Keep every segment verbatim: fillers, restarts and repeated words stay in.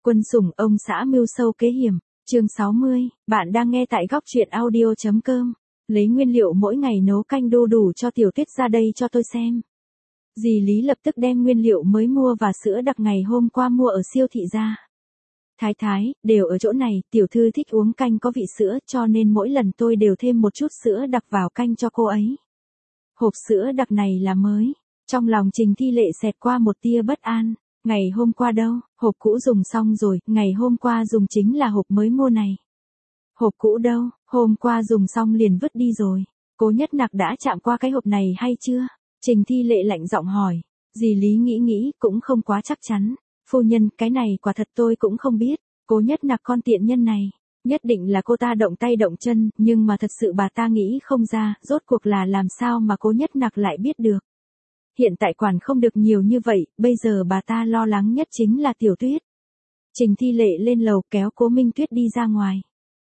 Quân sủng ông xã mưu sâu kế hiểm, chương sáu mươi, bạn đang nghe tại góc truyện audio.com. Lấy nguyên liệu mỗi ngày nấu canh đu đủ cho Tiểu Tuyết ra đây cho tôi xem. Dì Lý lập tức đem nguyên liệu mới mua và sữa đặc ngày hôm qua mua ở siêu thị ra. Thái thái, đều ở chỗ này, tiểu thư thích uống canh có vị sữa cho nên mỗi lần tôi đều thêm một chút sữa đặc vào canh cho cô ấy. Hộp sữa đặc này là mới. Trong lòng Trình Thi Lệ xẹt qua một tia bất an. Ngày hôm qua đâu, hộp cũ dùng xong rồi, ngày hôm qua dùng chính là hộp mới mua này. Hộp cũ đâu, hôm qua dùng xong liền vứt đi rồi. Cố Nhất Nặc đã chạm qua cái hộp này hay chưa? Trình Thi Lệ lạnh giọng hỏi. Dì Lý nghĩ nghĩ cũng không quá chắc chắn. Phu nhân, cái này quả thật tôi cũng không biết. Cố Nhất Nặc con tiện nhân này, nhất định là cô ta động tay động chân, nhưng mà thật sự bà ta nghĩ không ra, rốt cuộc là làm sao mà Cố Nhất Nặc lại biết được. Hiện tại quản không được nhiều như vậy, bây giờ bà ta lo lắng nhất chính là Tiểu Tuyết. Trình Thi Lệ lên lầu kéo Cố Minh Tuyết đi ra ngoài.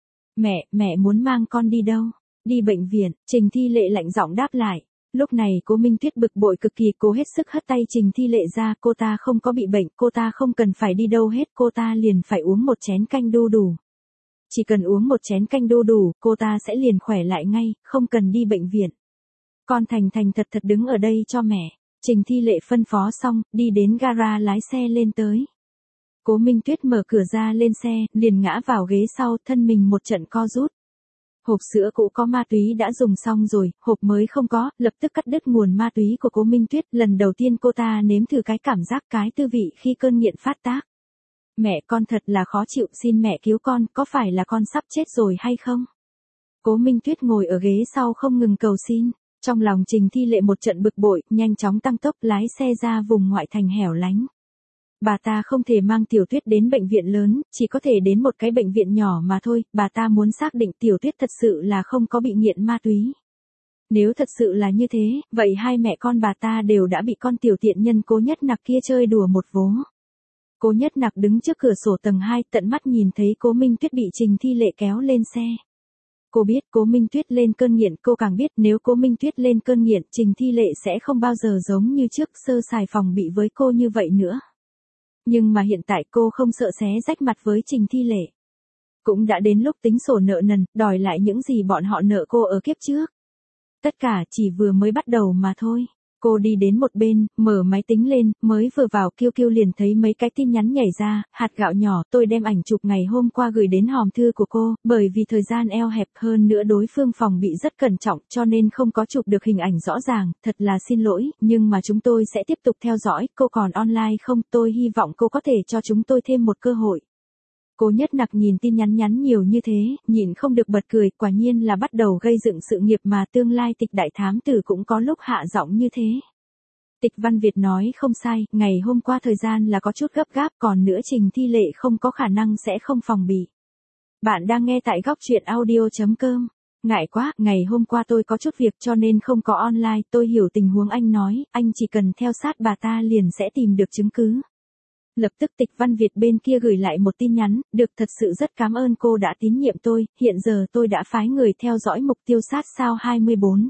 Mẹ, mẹ muốn mang con đi đâu? Đi bệnh viện, Trình Thi Lệ lạnh giọng đáp lại. Lúc này Cố Minh Tuyết bực bội cực kỳ, cố hết sức hất tay Trình Thi Lệ ra, cô ta không có bị bệnh, cô ta không cần phải đi đâu hết, cô ta liền phải uống một chén canh đu đủ. Chỉ cần uống một chén canh đu đủ, cô ta sẽ liền khỏe lại ngay, không cần đi bệnh viện. Con thành thành thật thật đứng ở đây cho mẹ. Trình Thi Lệ phân phó xong, đi đến gara lái xe lên tới. Cố Minh Tuyết mở cửa ra lên xe, liền ngã vào ghế sau, thân mình một trận co rút. Hộp sữa cũ có ma túy đã dùng xong rồi, hộp mới không có, lập tức cắt đứt nguồn ma túy của Cố Minh Tuyết. Lần đầu tiên cô ta nếm thử cái cảm giác cái tư vị khi cơn nghiện phát tác. Mẹ, con thật là khó chịu, xin mẹ cứu con, có phải là con sắp chết rồi hay không? Cố Minh Tuyết ngồi ở ghế sau không ngừng cầu xin. Trong lòng Trình Thi Lệ một trận bực bội, nhanh chóng tăng tốc lái xe ra vùng ngoại thành hẻo lánh. Bà ta không thể mang Tiểu Tuyết đến bệnh viện lớn, chỉ có thể đến một cái bệnh viện nhỏ mà thôi, bà ta muốn xác định Tiểu Tuyết thật sự là không có bị nghiện ma túy. Nếu thật sự là như thế, vậy hai mẹ con bà ta đều đã bị con tiểu tiện nhân Cố Nhất Nặc kia chơi đùa một vố. Cố Nhất Nặc đứng trước cửa sổ tầng hai, tận mắt nhìn thấy Cố Minh Tuyết bị Trình Thi Lệ kéo lên xe. Cô biết Cố Minh Tuyết lên cơn nghiện, cô càng biết nếu Cố Minh Tuyết lên cơn nghiện, Trình Thi Lệ sẽ không bao giờ giống như trước sơ sài phòng bị với cô như vậy nữa. Nhưng mà hiện tại cô không sợ xé rách mặt với Trình Thi Lệ. Cũng đã đến lúc tính sổ nợ nần, đòi lại những gì bọn họ nợ cô ở kiếp trước. Tất cả chỉ vừa mới bắt đầu mà thôi. Cô đi đến một bên, mở máy tính lên, mới vừa vào Q Q liền thấy mấy cái tin nhắn nhảy ra, hạt gạo nhỏ, tôi đem ảnh chụp ngày hôm qua gửi đến hòm thư của cô, bởi vì thời gian eo hẹp hơn nữa đối phương phòng bị rất cẩn trọng cho nên không có chụp được hình ảnh rõ ràng, thật là xin lỗi, nhưng mà chúng tôi sẽ tiếp tục theo dõi, cô còn online không, tôi hy vọng cô có thể cho chúng tôi thêm một cơ hội. Cố Nhất Nặc nhìn tin nhắn nhắn nhiều như thế, nhịn không được bật cười, quả nhiên là bắt đầu gây dựng sự nghiệp mà tương lai Tịch đại thám tử cũng có lúc hạ giọng như thế. Tịch Văn Việt nói không sai, ngày hôm qua thời gian là có chút gấp gáp, còn nữa Trình Thi Lệ không có khả năng sẽ không phòng bị. Bạn đang nghe tại góc truyện audio.com. Ngại quá, ngày hôm qua tôi có chút việc cho nên không có online, tôi hiểu tình huống anh nói, anh chỉ cần theo sát bà ta liền sẽ tìm được chứng cứ. Lập tức Tịch Văn Việt bên kia gửi lại một tin nhắn, được, thật sự rất cảm ơn cô đã tín nhiệm tôi, hiện giờ tôi đã phái người theo dõi mục tiêu sát sao hai mươi bốn.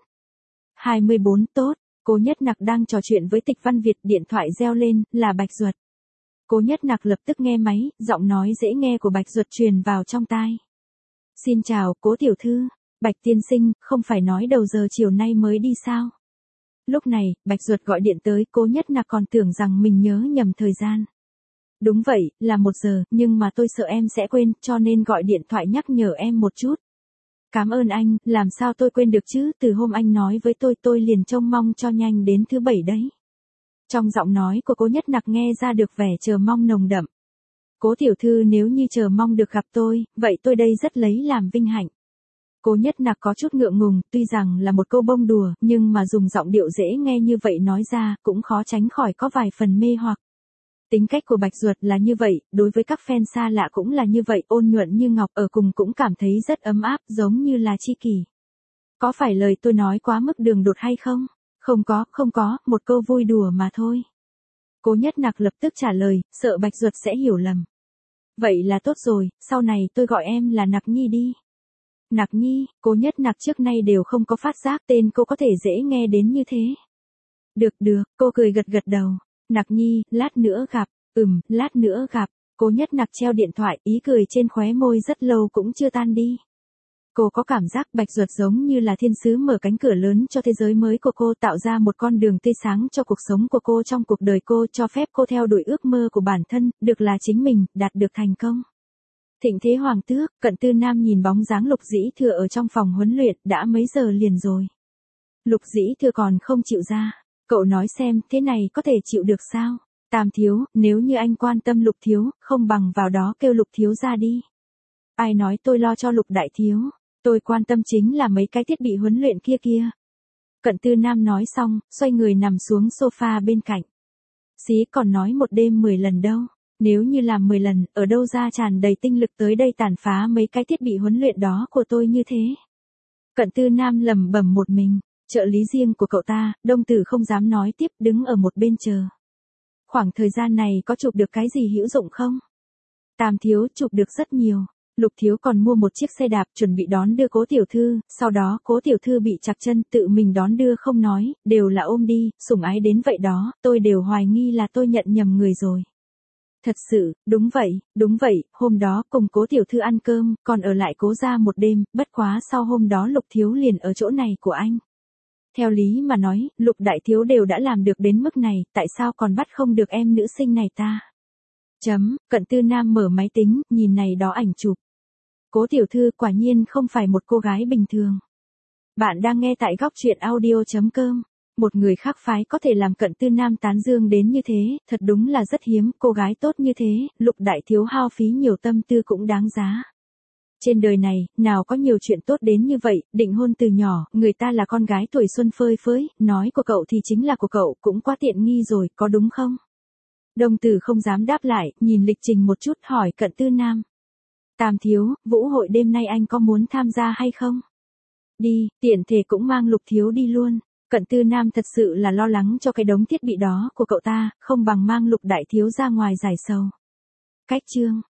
hai mươi bốn, tốt. Cố Nhất Nặc đang trò chuyện với Tịch Văn Việt, điện thoại reo lên, là Bạch Duật. Cố Nhất Nặc lập tức nghe máy, giọng nói dễ nghe của Bạch Duật truyền vào trong tai. Xin chào, Cố tiểu thư. Bạch tiên sinh, không phải nói đầu giờ chiều nay mới đi sao? Lúc này, Bạch Duật gọi điện tới, Cố Nhất Nặc còn tưởng rằng mình nhớ nhầm thời gian. Đúng vậy, là một giờ, nhưng mà tôi sợ em sẽ quên, cho nên gọi điện thoại nhắc nhở em một chút. Cảm ơn anh, làm sao tôi quên được chứ, từ hôm anh nói với tôi tôi liền trông mong cho nhanh đến thứ bảy đấy. Trong giọng nói của Cố Nhất Nặc nghe ra được vẻ chờ mong nồng đậm. Cố tiểu thư nếu như chờ mong được gặp tôi, vậy tôi đây rất lấy làm vinh hạnh. Cố Nhất Nặc có chút ngượng ngùng, tuy rằng là một câu bông đùa, nhưng mà dùng giọng điệu dễ nghe như vậy nói ra, cũng khó tránh khỏi có vài phần mê hoặc. Tính cách của Bạch Duật là như vậy, đối với các fan xa lạ cũng là như vậy, ôn nhuận như ngọc, ở cùng cũng cảm thấy rất ấm áp, giống như là tri kỷ. Có phải lời tôi nói quá mức đường đột hay không? Không có, không có, một câu vui đùa mà thôi. Cố Nhất Nặc lập tức trả lời, sợ Bạch Duật sẽ hiểu lầm. Vậy là tốt rồi, sau này tôi gọi em là Nặc Nhi đi. Nặc Nhi, Cố Nhất Nặc trước nay đều không có phát giác tên cô có thể dễ nghe đến như thế. Được được, cô cười gật gật đầu. Nặc Nhi, lát nữa gặp, ừm, lát nữa gặp. Cố Nhất Nặc treo điện thoại, ý cười trên khóe môi rất lâu cũng chưa tan đi. Cô có cảm giác Bạch Duật giống như là thiên sứ mở cánh cửa lớn cho thế giới mới của cô, tạo ra một con đường tươi sáng cho cuộc sống của cô trong cuộc đời cô, cho phép cô theo đuổi ước mơ của bản thân, được là chính mình, đạt được thành công. Thịnh thế hoàng tước, Cận Tư Nam nhìn bóng dáng Lục Dĩ Thừa ở trong phòng huấn luyện, đã mấy giờ liền rồi. Lục Dĩ Thừa còn không chịu ra. Cậu nói xem, thế này có thể chịu được sao? Tam thiếu, nếu như anh quan tâm Lục thiếu, không bằng vào đó kêu Lục thiếu ra đi. Ai nói tôi lo cho Lục đại thiếu? Tôi quan tâm chính là mấy cái thiết bị huấn luyện kia kia. Cận Tư Nam nói xong, xoay người nằm xuống sofa bên cạnh. Xí còn nói một đêm mười lần đâu. Nếu như làm mười lần, ở đâu ra tràn đầy tinh lực tới đây tàn phá mấy cái thiết bị huấn luyện đó của tôi như thế. Cận Tư Nam lẩm bẩm một mình, trợ lý riêng của cậu ta, Đông Tử không dám nói tiếp, đứng ở một bên chờ. Khoảng thời gian này có chụp được cái gì hữu dụng không? Tam thiếu chụp được rất nhiều. Lục thiếu còn mua một chiếc xe đạp chuẩn bị đón đưa Cố tiểu thư, sau đó Cố tiểu thư bị trặc chân, tự mình đón đưa không nói, đều là ôm đi, sủng ái đến vậy đó, tôi đều hoài nghi là tôi nhận nhầm người rồi. Thật sự, đúng vậy, đúng vậy, hôm đó cùng Cố tiểu thư ăn cơm, còn ở lại Cố gia một đêm, bất quá sau hôm đó Lục thiếu liền ở chỗ này của anh. Theo lý mà nói, Lục đại thiếu đều đã làm được đến mức này, tại sao còn bắt không được em nữ sinh này ta? Chấm, Cận Tư Nam mở máy tính, nhìn này đó ảnh chụp. Cố tiểu thư quả nhiên không phải một cô gái bình thường. Bạn đang nghe tại góc truyện audio.com. Một người khác phái có thể làm Cận Tư Nam tán dương đến như thế, thật đúng là rất hiếm, cô gái tốt như thế, Lục đại thiếu hao phí nhiều tâm tư cũng đáng giá. Trên đời này, nào có nhiều chuyện tốt đến như vậy, định hôn từ nhỏ, người ta là con gái tuổi xuân phơi phới, nói của cậu thì chính là của cậu, cũng quá tiện nghi rồi, có đúng không? Đồng Tử không dám đáp lại, nhìn lịch trình một chút hỏi Cận Tư Nam. Tam thiếu, vũ hội đêm nay anh có muốn tham gia hay không? Đi, tiện thể cũng mang Lục thiếu đi luôn. Cận Tư Nam thật sự là lo lắng cho cái đống thiết bị đó của cậu ta, không bằng mang Lục đại thiếu ra ngoài giải sầu. Cách chương